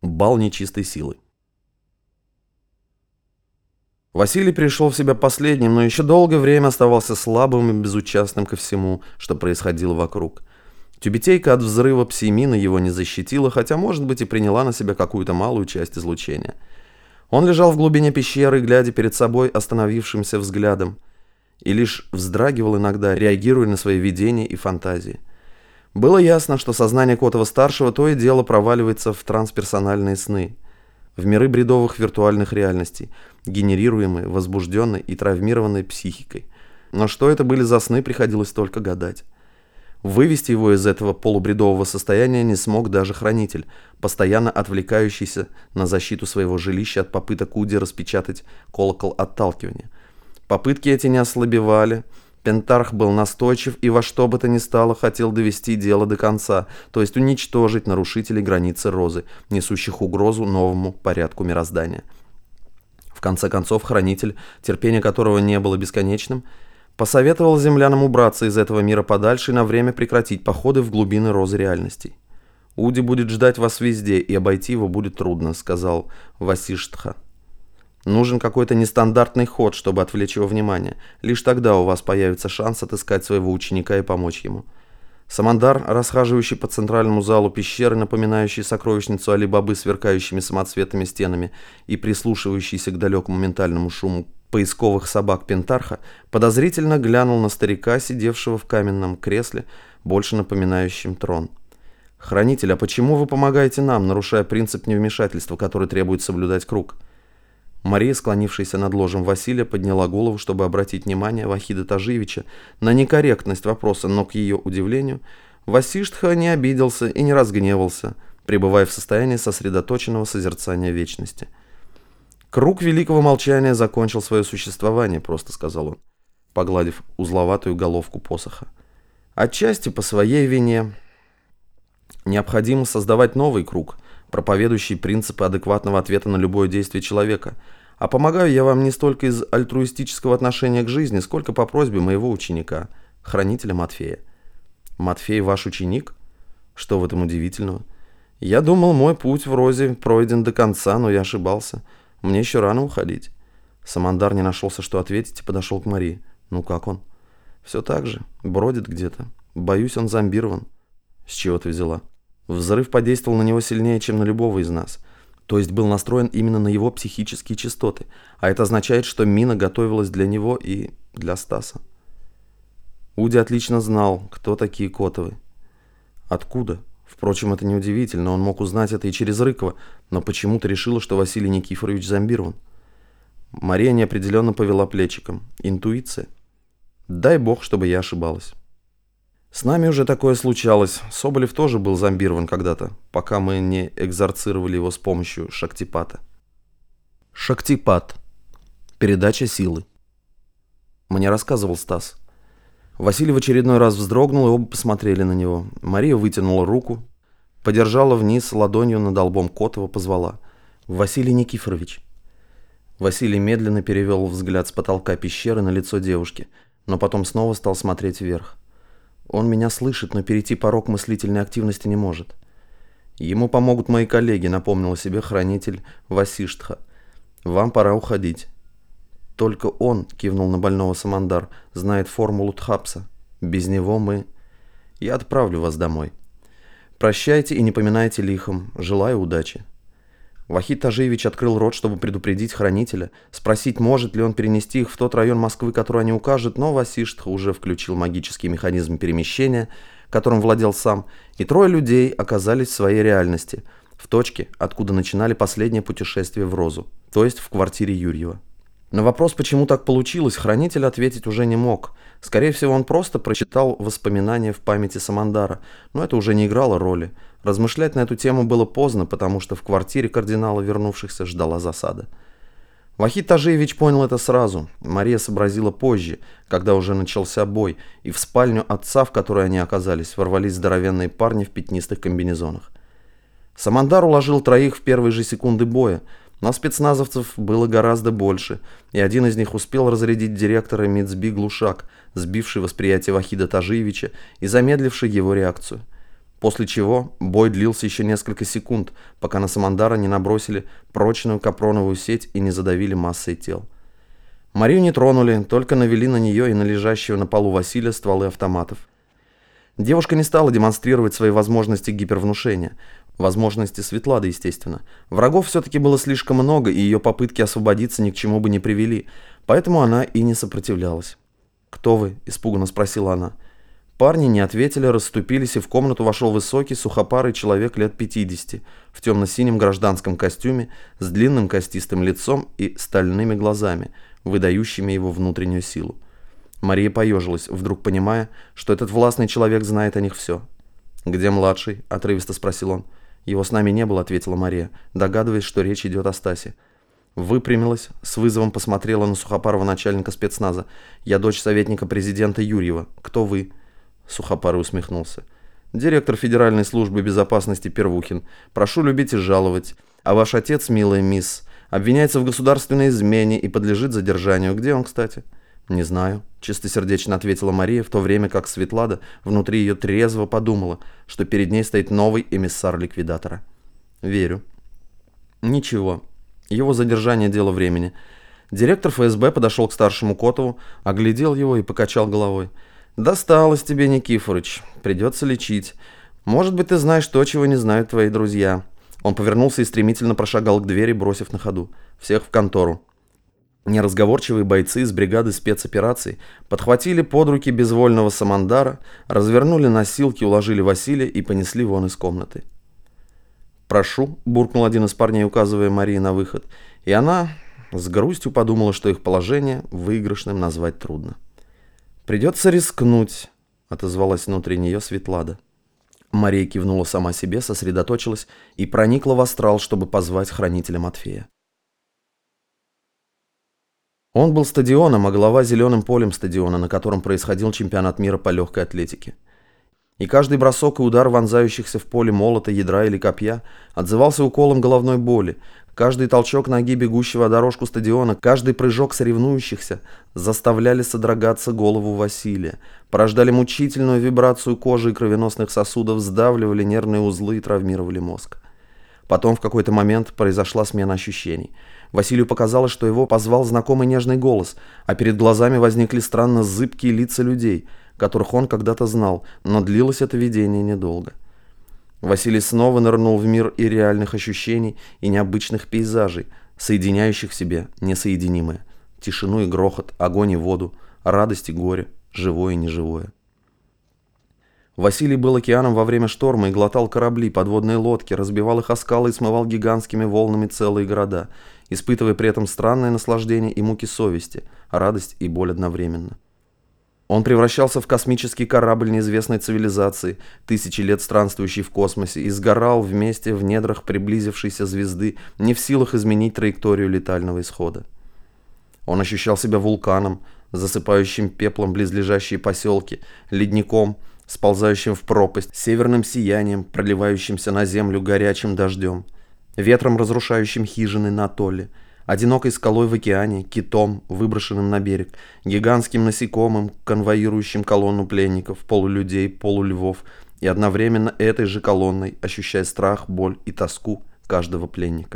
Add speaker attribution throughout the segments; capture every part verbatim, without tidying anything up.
Speaker 1: Бал нечистой силы. Василий пришел в себя последним, но еще долгое время оставался слабым и безучастным ко всему, что происходило вокруг. Тюбетейка от взрыва псимина его не защитила, хотя, может быть, и приняла на себя какую-то малую часть излучения. Он лежал в глубине пещеры, глядя перед собой остановившимся взглядом, и лишь вздрагивал иногда, реагируя на свои видения и фантазии. Было ясно, что сознание Котова-старшего то и дело проваливается в трансперсональные сны, в миры бредовых виртуальных реальностей, генерируемые возбужденной и травмированной психикой. Но что это были за сны, приходилось только гадать. Вывести его из этого полубредового состояния не смог даже хранитель, постоянно отвлекающийся на защиту своего жилища от попыток Уди распечатать колокол отталкивания. Попытки эти не ослабевали. Пентарх был настойчив и во что бы то ни стало хотел довести дело до конца, то есть уничтожить нарушителей границы Розы, несущих угрозу новому порядку мироздания. В конце концов, хранитель, терпение которого не было бесконечным, посоветовал землянам убраться из этого мира подальше и на время прекратить походы в глубины Розы реальностей. «Уди будет ждать вас везде, и обойти его будет трудно», — сказал Васиштха. «Нужен какой-то нестандартный ход, чтобы отвлечь его внимание. Лишь тогда у вас появится шанс отыскать своего ученика и помочь ему». Самандар, расхаживающий по центральному залу пещеры, напоминающий сокровищницу Али-Бабы сверкающими самоцветными стенами и прислушивающийся к далекому ментальному шуму поисковых собак Пентарха, подозрительно глянул на старика, сидевшего в каменном кресле, больше напоминающем трон. «Хранитель, а почему вы помогаете нам, нарушая принцип невмешательства, который требует соблюдать круг?» Мария, склонившаяся над ложем Василия, подняла голову, чтобы обратить внимание Вахида Тажиевича на некорректность вопроса, но, к ее удивлению, Васиштха не обиделся и не разгневался, пребывая в состоянии сосредоточенного созерцания вечности. «Круг великого молчания закончил свое существование», — просто сказал он, погладив узловатую головку посоха. «Отчасти по своей вине необходимо создавать новый круг, проповедующий принципы адекватного ответа на любое действие человека, а помогаю я вам не столько из альтруистического отношения к жизни, сколько по просьбе моего ученика, хранителя Матфея». «Матфей ваш ученик? Что в этом удивительного? Я думал, мой путь в Розе пройден до конца, но я ошибался. Мне еще рано уходить». Самандар не нашелся, что ответить, и подошел к Марии. «Ну как он?» «Все так же. Бродит где-то. Боюсь, он зомбирован». «С чего ты взяла?» «Взрыв подействовал на него сильнее, чем на любого из нас. То есть был настроен именно на его психические частоты. А это означает, что мина готовилась для него и для Стаса». Уди отлично знал, кто такие Котовы. Откуда? Впрочем, это неудивительно, он мог узнать это и через Рыкова, но почему-то решила, что Василий Никифорович зомбирован. Мария неопределенно повела плечиком. Интуиция. Дай бог, чтобы я ошибалась. С нами уже такое случалось. Соболев тоже был зомбирован когда-то, пока мы не экзорцировали его с помощью шактипата. Шактипат. Передача силы. Мне рассказывал Стас. Василий в очередной раз вздрогнул, и оба посмотрели на него. Мария вытянула руку, подержала вниз ладонью над лбом Котова, позвала. «Василий Никифорович». Василий медленно перевел взгляд с потолка пещеры на лицо девушки, но потом снова стал смотреть вверх. «Он меня слышит, но перейти порог мыслительной активности не может». «Ему помогут мои коллеги», — напомнил себе хранитель Васиштха. «Вам пора уходить». «Только он», — кивнул на больного Самандар, — «знает формулу Тхапса. Без него мы... Я отправлю вас домой. Прощайте и не поминайте лихом. Желаю удачи». Вахид Тажиевич открыл рот, чтобы предупредить хранителя, спросить, может ли он перенести их в тот район Москвы, который они укажут, но Васиштха уже включил магический механизм перемещения, которым владел сам, и трое людей оказались в своей реальности, в точке, откуда начинали последнее путешествие в Розу, то есть в квартире Юрьева. На вопрос, почему так получилось, хранитель ответить уже не мог. Скорее всего, он просто прочитал воспоминания в памяти Самандара, но это уже не играло роли. Размышлять на эту тему было поздно, потому что в квартире кардинала вернувшихся ждала засада. Вахид Тажиевич понял это сразу. Мария сообразила позже, когда уже начался бой, и в спальню отца, в которой они оказались, ворвались здоровенные парни в пятнистых комбинезонах. Самандар уложил троих в первые же секунды боя, но спецназовцев было гораздо больше, и один из них успел разрядить директора МИДСБИ глушак, сбивший восприятие Вахида Тажиевича и замедливший его реакцию. после чего бой длился еще несколько секунд, пока на Самандара не набросили прочную капроновую сеть и не задавили массой тел. Марию не тронули, только навели на нее и на лежащего на полу Василия стволы автоматов. Девушка не стала демонстрировать свои возможности гипервнушения. Возможности Светлады, естественно. Врагов все-таки было слишком много, и ее попытки освободиться ни к чему бы не привели, поэтому она и не сопротивлялась. «Кто вы?» – испуганно спросила она. Парни не ответили, расступились, и в комнату вошел высокий, сухопарый человек лет пятидесяти, в темно-синем гражданском костюме, с длинным костистым лицом и стальными глазами, выдающими его внутреннюю силу. Мария поежилась, вдруг понимая, что этот властный человек знает о них все. «Где младший?» – отрывисто спросил он. «Его с нами не было», – ответила Мария, догадываясь, что речь идет о Стасе. Выпрямилась, с вызовом посмотрела на сухопарого начальника спецназа. «Я дочь советника президента Юрьева. Кто вы?» Сухопарый усмехнулся. «Директор Федеральной службы безопасности Первухин. Прошу любить и жаловать. А ваш отец, милая мисс, обвиняется в государственной измене и подлежит задержанию. Где он, кстати?» «Не знаю», — чистосердечно ответила Мария, в то время как Светлада внутри ее трезво подумала, что перед ней стоит новый эмиссар ликвидатора. «Верю». «Ничего. Его задержание — дело времени». Директор эф эс бэ подошел к старшему Котову, оглядел его и покачал головой. «Досталось тебе, Никифорыч. Придется лечить. Может быть, ты знаешь то, чего не знают твои друзья». Он повернулся и стремительно прошагал к двери, бросив на ходу: «Всех в контору». Неразговорчивые бойцы из бригады спецопераций подхватили под руки безвольного Самандара, развернули носилки, уложили Василия и понесли вон из комнаты. «Прошу», — буркнул один из парней, указывая Марии на выход, и она с грустью подумала, что их положение выигрышным назвать трудно. «Придется рискнуть», — отозвалась внутри нее Светлада. Мария кивнула сама себе, сосредоточилась и проникла в астрал, чтобы позвать хранителя Матфея. Он был стадионом, а голова зеленым полем стадиона, на котором происходил чемпионат мира по легкой атлетике. И каждый бросок и удар вонзающихся в поле молота, ядра или копья отзывался уколом головной боли. Каждый толчок ноги бегущего о дорожку стадиона, каждый прыжок соревнующихся заставляли содрогаться голову Василия, порождали мучительную вибрацию кожи и кровеносных сосудов, сдавливали нервные узлы и травмировали мозг. Потом в какой-то момент произошла смена ощущений. Василию показалось, что его позвал знакомый нежный голос, а перед глазами возникли странно зыбкие лица людей, которых он когда-то знал, но длилось это видение недолго. Василий снова нырнул в мир и реальных ощущений, и необычных пейзажей, соединяющих в себе несоединимое: тишину и грохот, огонь и воду, радость и горе, живое и неживое. Василий был океаном во время шторма и глотал корабли, подводные лодки, разбивал их о скалы и смывал гигантскими волнами целые города, испытывая при этом странное наслаждение и муки совести, радость и боль одновременно. Он превращался в космический корабль неизвестной цивилизации, тысячи лет странствующий в космосе, и сгорал вместе в недрах приблизившейся звезды, не в силах изменить траекторию летального исхода. Он ощущал себя вулканом, засыпающим пеплом близлежащие поселки, ледником, сползающим в пропасть, северным сиянием, проливающимся на землю горячим дождем, ветром, разрушающим хижины на атолле, одинокой скалой в океане, китом, выброшенным на берег, гигантским насекомым, конвоирующим колонну пленников, полулюдей, полульвов, и одновременно этой же колонной ощущая страх, боль и тоску каждого пленника.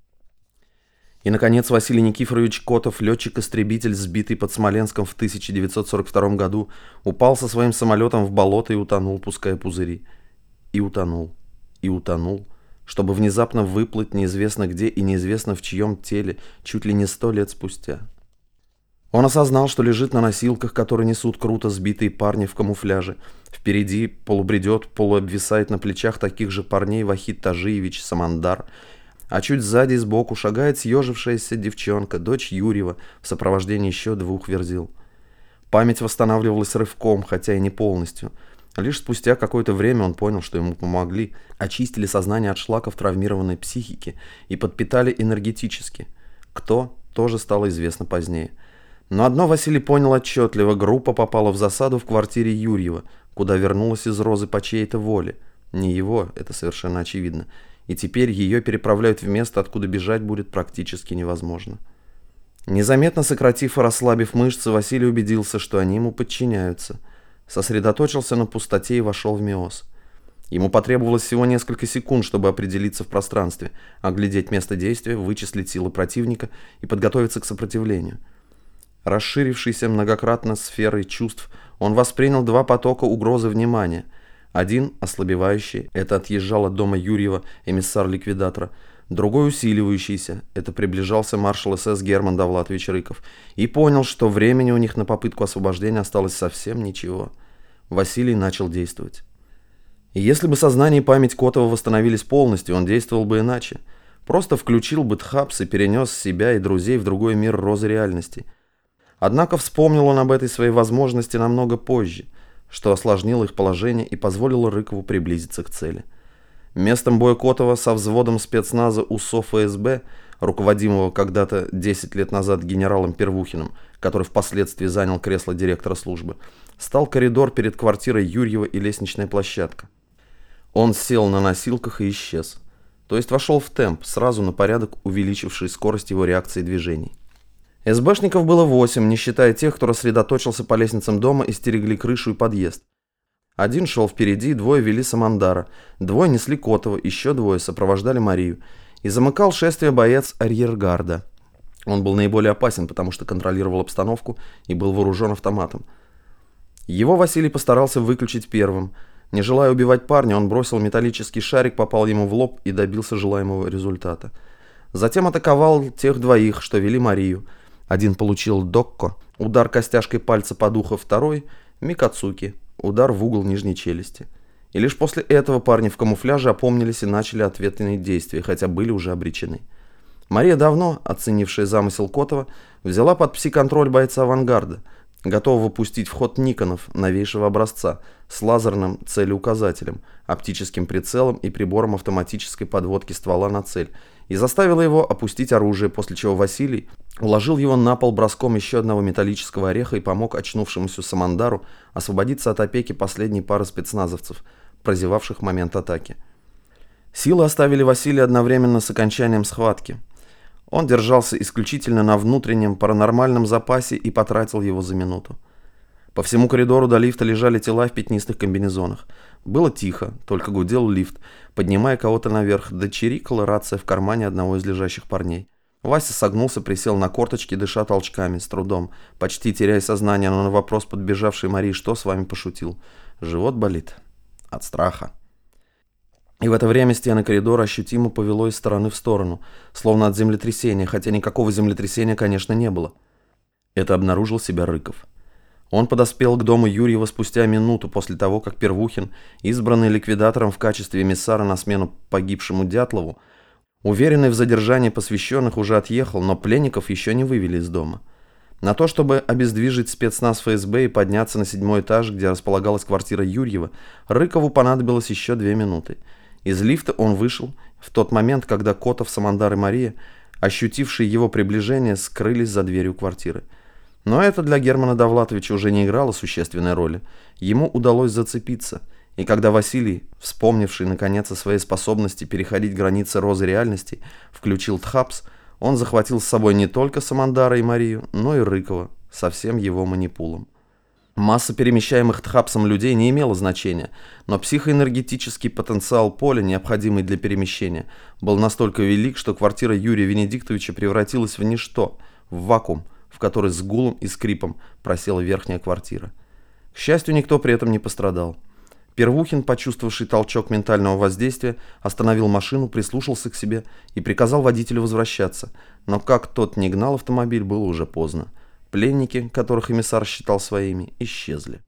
Speaker 1: И, наконец, Василий Никифорович Котов, летчик-истребитель, сбитый под Смоленском в тысяча девятьсот сорок втором году, упал со своим самолетом в болото и утонул, пуская пузыри. И утонул. И утонул, чтобы внезапно выплыть неизвестно где и неизвестно в чьем теле чуть ли не сто лет спустя. Он осознал, что лежит на носилках, которые несут круто сбитые парни в камуфляже. Впереди полубредет, полуобвисает на плечах таких же парней Вахид Тажиевич Самандар, а чуть сзади и сбоку шагает съежившаяся девчонка, дочь Юрьева, в сопровождении еще двух верзил. Память восстанавливалась рывком, хотя и не полностью. Лишь спустя какое-то время он понял, что ему помогли, очистили сознание от шлаков травмированной психики и подпитали энергетически. Кто, тоже стало известно позднее. Но одно Василий понял отчетливо: группа попала в засаду в квартире Юрьева, куда вернулась из Розы по чьей-то воле. Не его, это совершенно очевидно. И теперь ее переправляют в место, откуда бежать будет практически невозможно. Незаметно сократив и расслабив мышцы, Василий убедился, что они ему подчиняются. Сосредоточился на пустоте и вошел в миоз. Ему потребовалось всего несколько секунд, чтобы определиться в пространстве, оглядеть место действия, вычислить силы противника и подготовиться к сопротивлению. Расширившийся многократно сферой чувств, он воспринял два потока угрозы внимания. Один, ослабевающий, это отъезжал от дома Юрьева эмиссар ликвидатора. Другой, усиливающийся, это приближался маршал СС Герман Довлатович Рыков. И понял, что времени у них на попытку освобождения осталось совсем ничего. Василий начал действовать. И если бы сознание и память Котова восстановились полностью, он действовал бы иначе. Просто включил бы Тхапс и перенес себя и друзей в другой мир розы реальности. Однако вспомнил он об этой своей возможности намного позже, что осложнило их положение и позволило Рыкову приблизиться к цели. Местом боя Котова со взводом спецназа УСО ФСБ, руководимого когда-то десять лет назад генералом Первухиным, который впоследствии занял кресло директора службы, стал коридор перед квартирой Юрьева и лестничная площадка. Он сел на носилках и исчез, то есть вошел в темп, сразу на порядок увеличивший скорость его реакции движений. СБшников было восемь, не считая тех, кто рассредоточился по лестницам дома и стерегли крышу и подъезд. Один шел впереди, двое вели Самандара, двое несли Котова, еще двое сопровождали Марию. И замыкал шествие боец арьергарда. Он был наиболее опасен, потому что контролировал обстановку и был вооружен автоматом. Его Василий постарался выключить первым. Не желая убивать парня, он бросил металлический шарик, попал ему в лоб и добился желаемого результата. Затем атаковал тех двоих, что вели Марию. Один получил докко, удар костяшкой пальца под ухо, второй – микацуки, удар в угол нижней челюсти. И лишь после этого парни в камуфляже опомнились и начали ответные действия, хотя были уже обречены. Мария, давно оценившая замысел Котова, взяла под пси-контроль бойца авангарда, готового пустить в ход Никонов новейшего образца с лазерным целеуказателем, оптическим прицелом и прибором автоматической подводки ствола на цель, и заставила его опустить оружие, после чего Василий уложил его на пол броском еще одного металлического ореха и помог очнувшемуся Самандару освободиться от опеки последней пары спецназовцев, прозевавших момент атаки. Силы оставили Василия одновременно с окончанием схватки. Он держался исключительно на внутреннем паранормальном запасе и потратил его за минуту. По всему коридору до лифта лежали тела в пятнистых комбинезонах. Было тихо, только гудел лифт, поднимая кого-то наверх, да чирикала рация в кармане одного из лежащих парней. Вася согнулся, присел на корточки, дыша толчками, с трудом, почти теряя сознание, но на вопрос подбежавшей Марии: «Что с вами?» пошутил: «Живот болит. От страха». И в это время стены коридора ощутимо повело из стороны в сторону, словно от землетрясения, хотя никакого землетрясения, конечно, не было. Это обнаружил себя Рыков. Он подоспел к дому Юрьева спустя минуту после того, как Первухин, избранный ликвидатором в качестве эмиссара на смену погибшему Дятлову, уверенный в задержании посвященных, уже отъехал, но пленников еще не вывели из дома. На то, чтобы обездвижить спецназ ФСБ и подняться на седьмой этаж, где располагалась квартира Юрьева, Рыкову понадобилось еще две минуты. Из лифта он вышел в тот момент, когда Котов, Самандар и Мария, ощутившие его приближение, скрылись за дверью квартиры. Но это для Германа Довлатовича уже не играло существенной роли. Ему удалось зацепиться, и когда Василий, вспомнивший наконец о своей способности переходить границы розы реальности, включил Тхапс, он захватил с собой не только Самандара и Марию, но и Рыкова со всем его манипулом. Масса перемещаемых Тхапсом людей не имела значения, но психоэнергетический потенциал поля, необходимый для перемещения, был настолько велик, что квартира Юрия Венедиктовича превратилась в ничто, в вакуум, в который с гулом и скрипом просела верхняя квартира. К счастью, никто при этом не пострадал. Первухин, почувствовавший толчок ментального воздействия, остановил машину, прислушался к себе и приказал водителю возвращаться, но как тот не гнал автомобиль, было уже поздно. Пленники, которых эмиссар считал своими, исчезли.